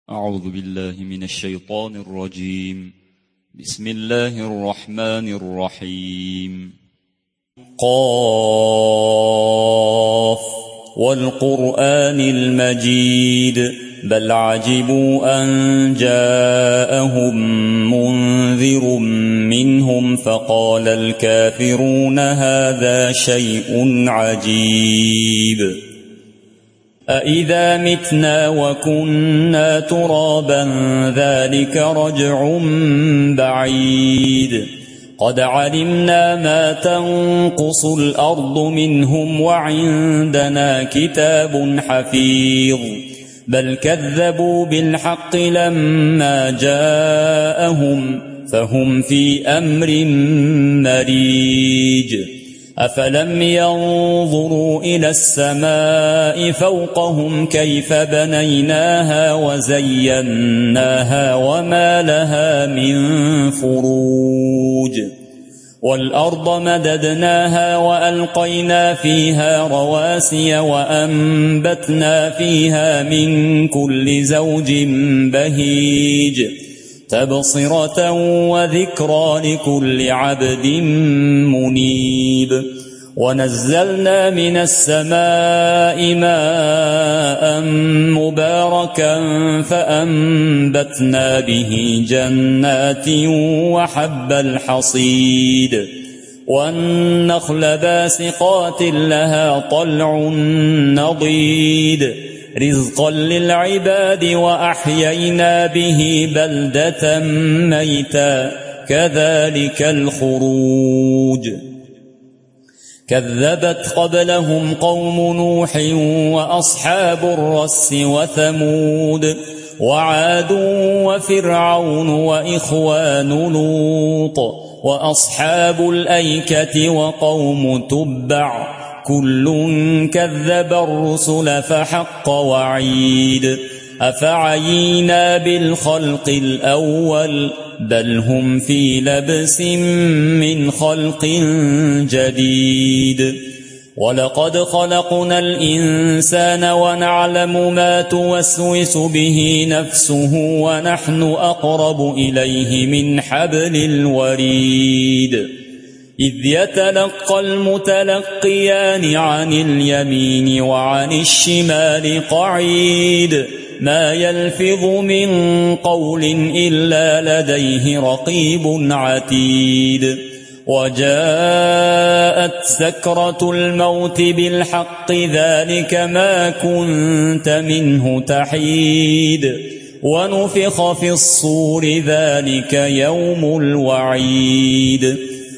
أعوذ بالله من الشيطان الرجيم. بسم الله الرحمن الرحيم. قاف والقرآن المجيد بل عجبوا أن جاءهم منذر منهم فقال الكافرون هذا شيء عجيب أإذا متنا وكنا ترابا ذلك رجع بعيد قد علمنا ما تنقص الأرض منهم وعندنا كتاب حفيظ بل كذبوا بالحق لما جاءهم فهم في أمر مريج أفلم ينظروا إلى السماء فوقهم كيف بنيناها وزيناها وما لها من فروج والأرض مددناها وألقينا فيها رواسي وأنبتنا فيها من كل زوج بهيج تبصرة وذكرى لكل عبد منيب ونزلنا من السماء ماء مباركا فأنبتنا به جنات وحب الحصيد والنخل باسقات لها طلع نضيد رزقا للعباد وأحيينا به بلدة ميتا كذلك الخروج كذبت قبلهم قوم نوح وأصحاب الرس وثمود وعاد وفرعون وإخوان لوط وأصحاب الأيكة وقوم تبع كل كذب الرسل فحق وعيد أفعينا بالخلق الأول بل هم في لبس من خلق جديد ولقد خلقنا الإنسان ونعلم ما توسوس به نفسه ونحن أقرب إليه من حبل الوريد إذ يتلقى المتلقيان عن اليمين وعن الشمال قعيد ما يلفظ من قول إلا لديه رقيب عتيد وجاءت سكرة الموت بالحق ذلك ما كنت منه تحيد ونفخ في الصور ذلك يوم الوعيد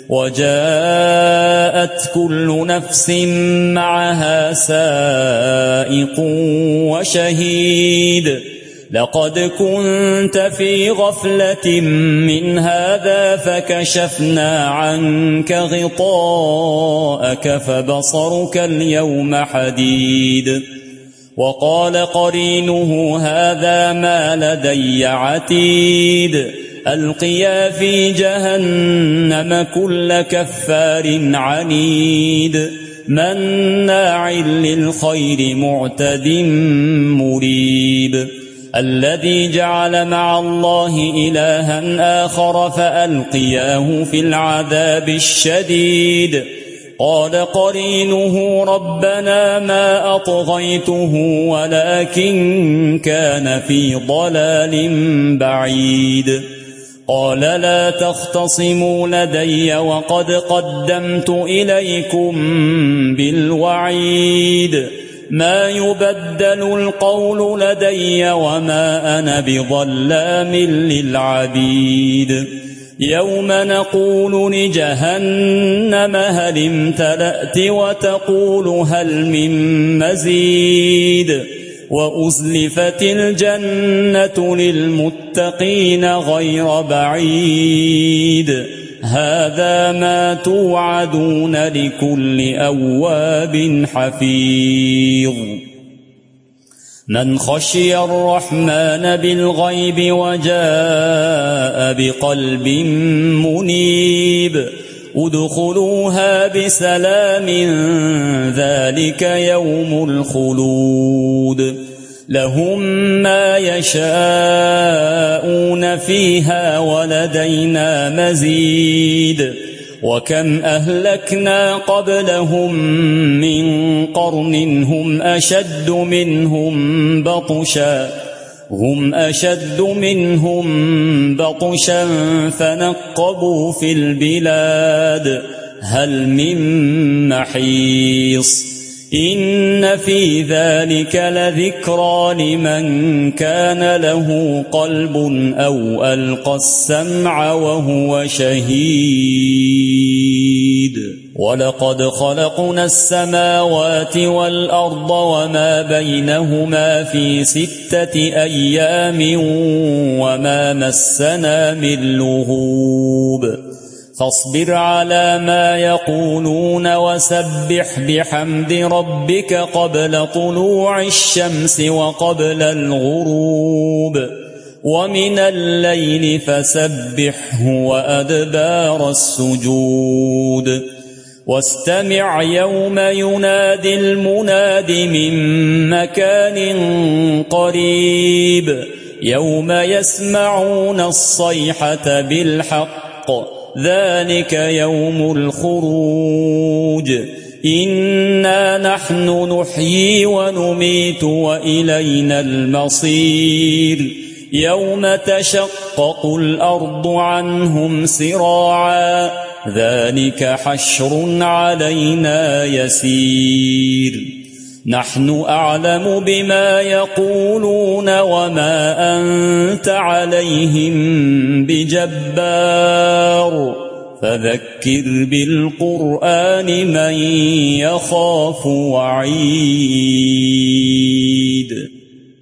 وجاءت كل نفس معها سائق وشهيد لقد كنت في غفلة من هذا فكشفنا عنك غطاءك فبصرك اليوم حديد وقال قرينه هذا ما لدي عتيد ألقيا في جهنم كل كفار عنيد مناع للخير معتد مريب الذي جعل مع الله إلها آخر فألقياه في العذاب الشديد قال قرينه ربنا ما أطغيته ولكن كان في ضلال بعيد قال لا تختصموا لدي وقد قدمت إليكم بالوعيد ما يبدل القول لدي وما أنا بظلام للعبيد يوم نقول لجهنم هل امتلأت وتقول هل من مزيد وأزلفت الجنة للمتقين غير بعيد هذا ما توعدون لكل أواب حفيظ من خشي الرحمن بالغيب وجاء بقلب منيب ادخلوها بسلام ذلك يوم الخلود لهم ما يشاءون فيها ولدينا مزيد وكم أهلكنا قبلهم من قرن هم أشد منهم بطشا فنقبوا في البلاد هل من محيص إن في ذلك لذكرى لمن كان له قلب أو ألقى السمع وهو شهيد ولقد خلقنا السماوات والأرض وما بينهما في 6 أيام وما مسنا من لغوب فاصبر على ما يقولون وسبح بحمد ربك قبل طلوع الشمس وقبل الغروب ومن الليل فسبحه وأدبار السجود واستمع يوم ينادي المناد من مكان قريب يوم يسمعون الصيحة بالحق ذلك يوم الخروج إنا نحن نحيي ونميت وإلينا المصير يوم تشقق الأرض عنهم سراعا ذلك حشر علينا يسير نحن أعلم بما يقولون وما أنت عليهم بجبار فذكر بالقرآن من يخاف وعيد